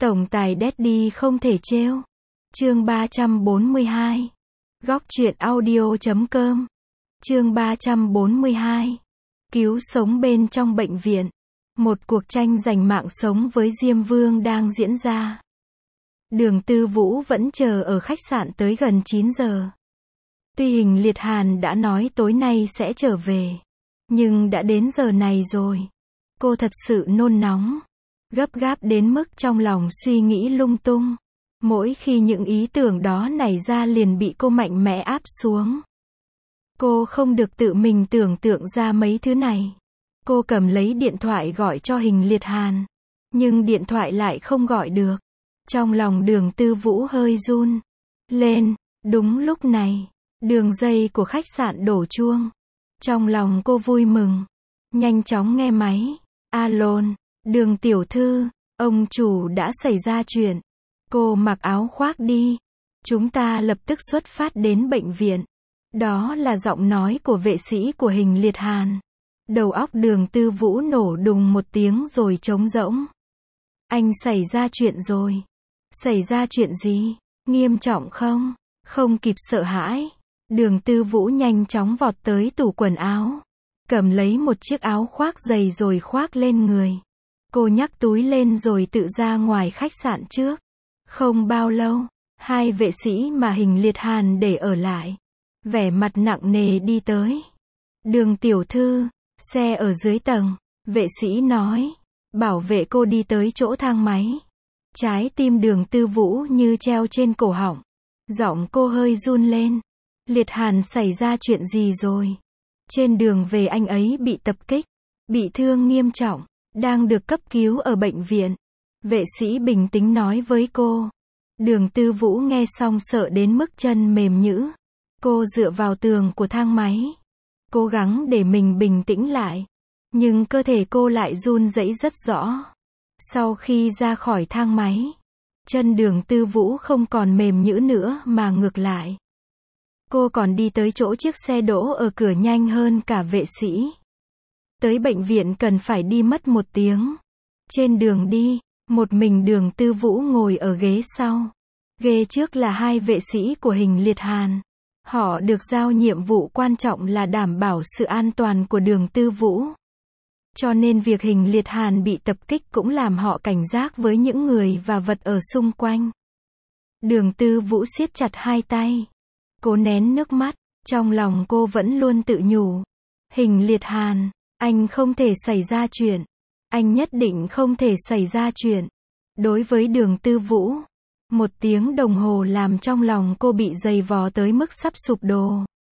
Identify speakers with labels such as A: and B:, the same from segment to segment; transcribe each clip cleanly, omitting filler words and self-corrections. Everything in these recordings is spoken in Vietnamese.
A: Tổng tài Daddy không thể trêu. Chương 342. Góc truyện audio.com. Chương 342. Cứu sống bên trong bệnh viện. Một cuộc tranh giành mạng sống với Diêm Vương đang diễn ra. Đường Tư Vũ vẫn chờ ở khách sạn tới gần 9 giờ. Tuy Hình Liệt Hàn đã nói tối nay sẽ trở về, nhưng đã đến giờ này rồi. Cô thật sự nôn nóng, gấp gáp đến mức trong lòng suy nghĩ lung tung. Mỗi khi những ý tưởng đó nảy ra liền bị cô mạnh mẽ áp xuống. Cô không được tự mình tưởng tượng ra mấy thứ này. Cô cầm lấy điện thoại gọi cho Hình Liệt Hàn, nhưng điện thoại lại không gọi được. Trong lòng Đường Tư Vũ hơi run lên. Đúng lúc này, đường dây của khách sạn đổ chuông. Trong lòng cô vui mừng, nhanh chóng nghe máy. Alo, Đường tiểu thư, ông chủ đã xảy ra chuyện. Cô mặc áo khoác đi. Chúng ta lập tức xuất phát đến bệnh viện. Đó là giọng nói của vệ sĩ của Hình Liệt Hàn. Đầu óc Đường Tư Vũ nổ đùng một tiếng rồi trống rỗng. Anh xảy ra chuyện rồi. Xảy ra chuyện gì? Nghiêm trọng không? Không kịp sợ hãi, Đường Tư Vũ nhanh chóng vọt tới tủ quần áo, cầm lấy một chiếc áo khoác dày rồi khoác lên người. Cô nhắc túi lên rồi tự ra ngoài khách sạn trước. Không bao lâu, hai vệ sĩ mà Hình Liệt Hàn để ở lại, vẻ mặt nặng nề đi tới. Đường tiểu thư, xe ở dưới tầng, vệ sĩ nói, bảo vệ cô đi tới chỗ thang máy. Trái tim Đường Tư Vũ như treo trên cổ họng. Giọng cô hơi run lên. Liệt Hàn xảy ra chuyện gì rồi? Trên đường về anh ấy bị tập kích, bị thương nghiêm trọng, đang được cấp cứu ở bệnh viện. Vệ sĩ bình tĩnh nói với cô. Đường Tư Vũ nghe xong sợ đến mức chân mềm nhũn. Cô dựa vào tường của thang máy, cố gắng để mình bình tĩnh lại, nhưng cơ thể cô lại run rẩy rất rõ. Sau khi ra khỏi thang máy, chân Đường Tư Vũ không còn mềm nhũn nữa mà ngược lại. Cô còn đi tới chỗ chiếc xe đỗ ở cửa nhanh hơn cả vệ sĩ. Tới bệnh viện cần phải đi mất 1 tiếng. Trên đường đi, một mình Đường Tư Vũ ngồi ở ghế sau. Ghế trước là hai vệ sĩ của Hình Liệt Hàn. Họ được giao nhiệm vụ quan trọng là đảm bảo sự an toàn của Đường Tư Vũ. Cho nên việc Hình Liệt Hàn bị tập kích cũng làm họ cảnh giác với những người và vật ở xung quanh. Đường Tư Vũ siết chặt hai tay. Cố nén nước mắt, trong lòng cô vẫn luôn tự nhủ. Hình Liệt Hàn, anh không thể xảy ra chuyện. Anh nhất định không thể xảy ra chuyện. Đối với Đường Tư Vũ, 1 tiếng đồng hồ làm trong lòng cô bị dày vò tới mức sắp sụp đổ.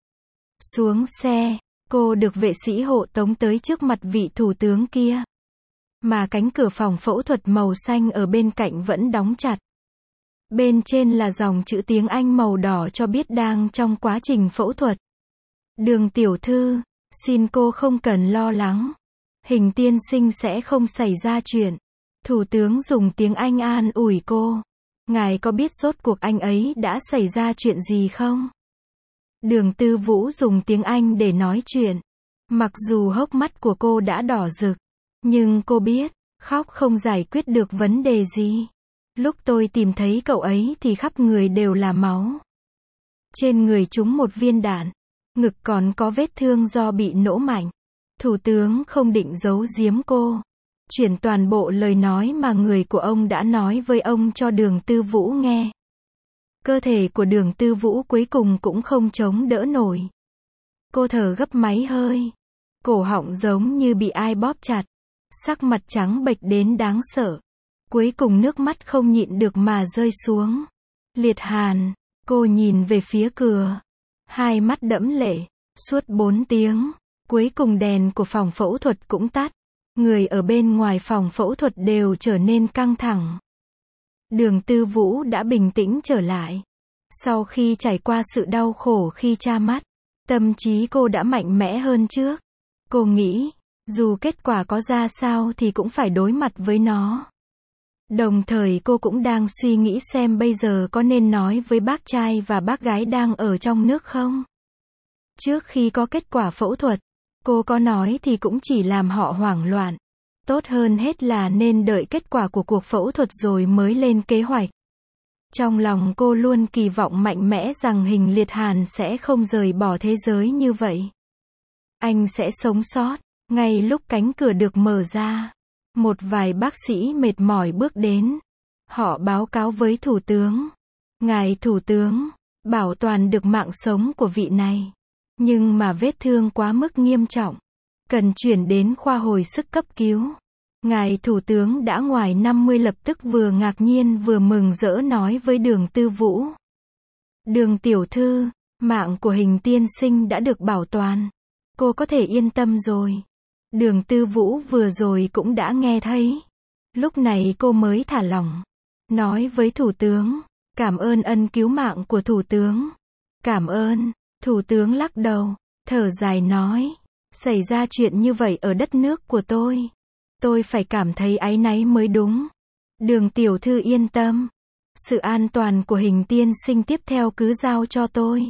A: Xuống xe, cô được vệ sĩ hộ tống tới trước mặt vị thủ tướng kia. Mà cánh cửa phòng phẫu thuật màu xanh ở bên cạnh vẫn đóng chặt. Bên trên là dòng chữ tiếng Anh màu đỏ cho biết đang trong quá trình phẫu thuật. Đường tiểu thư, xin cô không cần lo lắng. Hình tiên sinh sẽ không xảy ra chuyện. Thủ tướng dùng tiếng Anh an ủi cô. Ngài có biết rốt cuộc anh ấy đã xảy ra chuyện gì không? Đường Tư Vũ dùng tiếng Anh để nói chuyện. Mặc dù hốc mắt của cô đã đỏ rực, nhưng cô biết, khóc không giải quyết được vấn đề gì. Lúc tôi tìm thấy cậu ấy thì khắp người đều là máu. Trên người trúng 1 viên đạn, ngực còn có vết thương do bị nổ mạnh. Thủ tướng không định giấu giếm cô. Chuyển toàn bộ lời nói mà người của ông đã nói với ông cho Đường Tư Vũ nghe. Cơ thể của Đường Tư Vũ cuối cùng cũng không chống đỡ nổi. Cô thở gấp máy hơi. Cổ họng giống như bị ai bóp chặt. Sắc mặt trắng bệch đến đáng sợ. Cuối cùng nước mắt không nhịn được mà rơi xuống. Liệt Hàn, cô nhìn về phía cửa. Hai mắt đẫm lệ. Suốt 4 tiếng, cuối cùng đèn của phòng phẫu thuật cũng tắt. Người ở bên ngoài phòng phẫu thuật đều trở nên căng thẳng. Đường Tư Vũ đã bình tĩnh trở lại. Sau khi trải qua sự đau khổ khi tra mắt, tâm trí cô đã mạnh mẽ hơn trước. Cô nghĩ, dù kết quả có ra sao thì cũng phải đối mặt với nó. Đồng thời cô cũng đang suy nghĩ xem bây giờ có nên nói với bác trai và bác gái đang ở trong nước không. Trước khi có kết quả phẫu thuật, cô có nói thì cũng chỉ làm họ hoảng loạn. Tốt hơn hết là nên đợi kết quả của cuộc phẫu thuật rồi mới lên kế hoạch. Trong lòng cô luôn kỳ vọng mạnh mẽ rằng Hình Liệt Hàn sẽ không rời bỏ thế giới như vậy. Anh sẽ sống sót. Ngay lúc cánh cửa được mở ra, một vài bác sĩ mệt mỏi bước đến. Họ báo cáo với thủ tướng. Ngài thủ tướng, bảo toàn được mạng sống của vị này. Nhưng mà vết thương quá mức nghiêm trọng. Cần chuyển đến khoa hồi sức cấp cứu. Ngài thủ tướng đã ngoài 50 lập tức vừa ngạc nhiên vừa mừng rỡ nói với Đường Tư Vũ. Đường tiểu thư, mạng của Hình tiên sinh đã được bảo toàn. Cô có thể yên tâm rồi. Đường Tư Vũ vừa rồi cũng đã nghe thấy. Lúc này cô mới thả lỏng. Nói với thủ tướng, cảm ơn ân cứu mạng của thủ tướng. Cảm ơn. Thủ tướng lắc đầu, thở dài nói, xảy ra chuyện như vậy ở đất nước của tôi phải cảm thấy áy náy mới đúng. Đường tiểu thư yên tâm. Sự an toàn của Hình tiên sinh tiếp theo cứ giao cho tôi.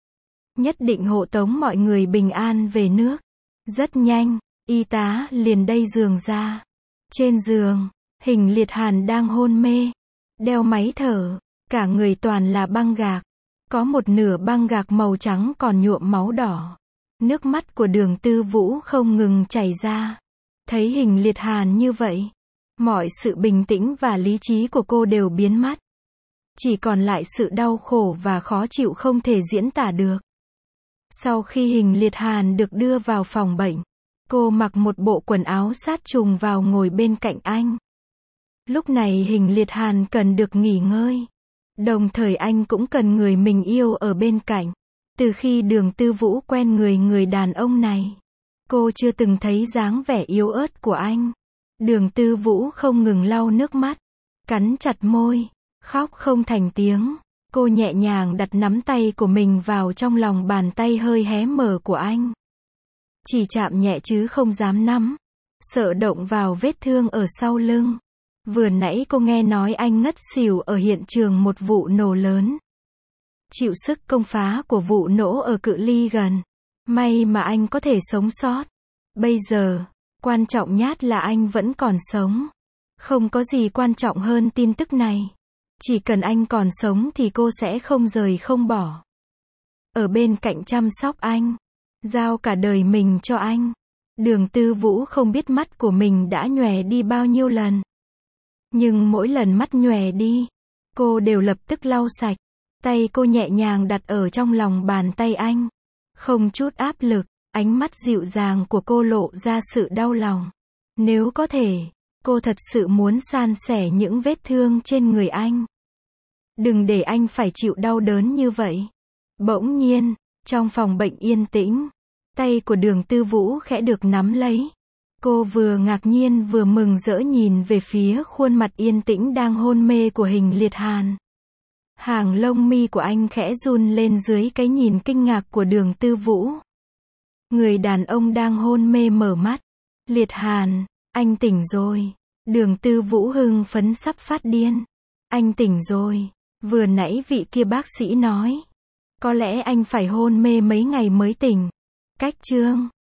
A: Nhất định hộ tống mọi người bình an về nước. Rất nhanh, y tá liền đẩy giường ra. Trên giường, Hình Liệt Hàn đang hôn mê. Đeo máy thở, cả người toàn là băng gạc. Có một nửa băng gạc màu trắng còn nhuộm máu đỏ. Nước mắt của Đường Tư Vũ không ngừng chảy ra. Thấy Hình Liệt Hàn như vậy, mọi sự bình tĩnh và lý trí của cô đều biến mất. Chỉ còn lại sự đau khổ và khó chịu không thể diễn tả được. Sau khi Hình Liệt Hàn được đưa vào phòng bệnh, cô mặc một bộ quần áo sát trùng vào ngồi bên cạnh anh. Lúc này Hình Liệt Hàn cần được nghỉ ngơi. Đồng thời anh cũng cần người mình yêu ở bên cạnh. Từ khi Đường Tư Vũ quen người đàn ông này, cô chưa từng thấy dáng vẻ yếu ớt của anh. Đường Tư Vũ không ngừng lau nước mắt, cắn chặt môi, khóc không thành tiếng. Cô nhẹ nhàng đặt nắm tay của mình vào trong lòng bàn tay hơi hé mở của anh. Chỉ chạm nhẹ chứ không dám nắm, sợ động vào vết thương ở sau lưng. Vừa nãy cô nghe nói anh ngất xỉu ở hiện trường một vụ nổ lớn. Chịu sức công phá của vụ nổ ở cự ly gần. May mà anh có thể sống sót. Bây giờ, quan trọng nhất là anh vẫn còn sống. Không có gì quan trọng hơn tin tức này. Chỉ cần anh còn sống thì cô sẽ không rời không bỏ. Ở bên cạnh chăm sóc anh. Giao cả đời mình cho anh. Đường Tư Vũ không biết mắt của mình đã nhòe đi bao nhiêu lần. Nhưng mỗi lần mắt nhòe đi, cô đều lập tức lau sạch. Tay cô nhẹ nhàng đặt ở trong lòng bàn tay anh. Không chút áp lực, ánh mắt dịu dàng của cô lộ ra sự đau lòng. Nếu có thể, cô thật sự muốn san sẻ những vết thương trên người anh. Đừng để anh phải chịu đau đớn như vậy. Bỗng nhiên, trong phòng bệnh yên tĩnh, tay của Đường Tư Vũ khẽ được nắm lấy. Cô vừa ngạc nhiên vừa mừng rỡ nhìn về phía khuôn mặt yên tĩnh đang hôn mê của Hình Liệt Hàn. Hàng lông mi của anh khẽ run lên dưới cái nhìn kinh ngạc của Đường Tư Vũ. Người đàn ông đang hôn mê mở mắt. Liệt Hàn, anh tỉnh rồi. Đường Tư Vũ hưng phấn sắp phát điên. Anh tỉnh rồi. Vừa nãy vị kia bác sĩ nói. Có lẽ anh phải hôn mê mấy ngày mới tỉnh. Cách chương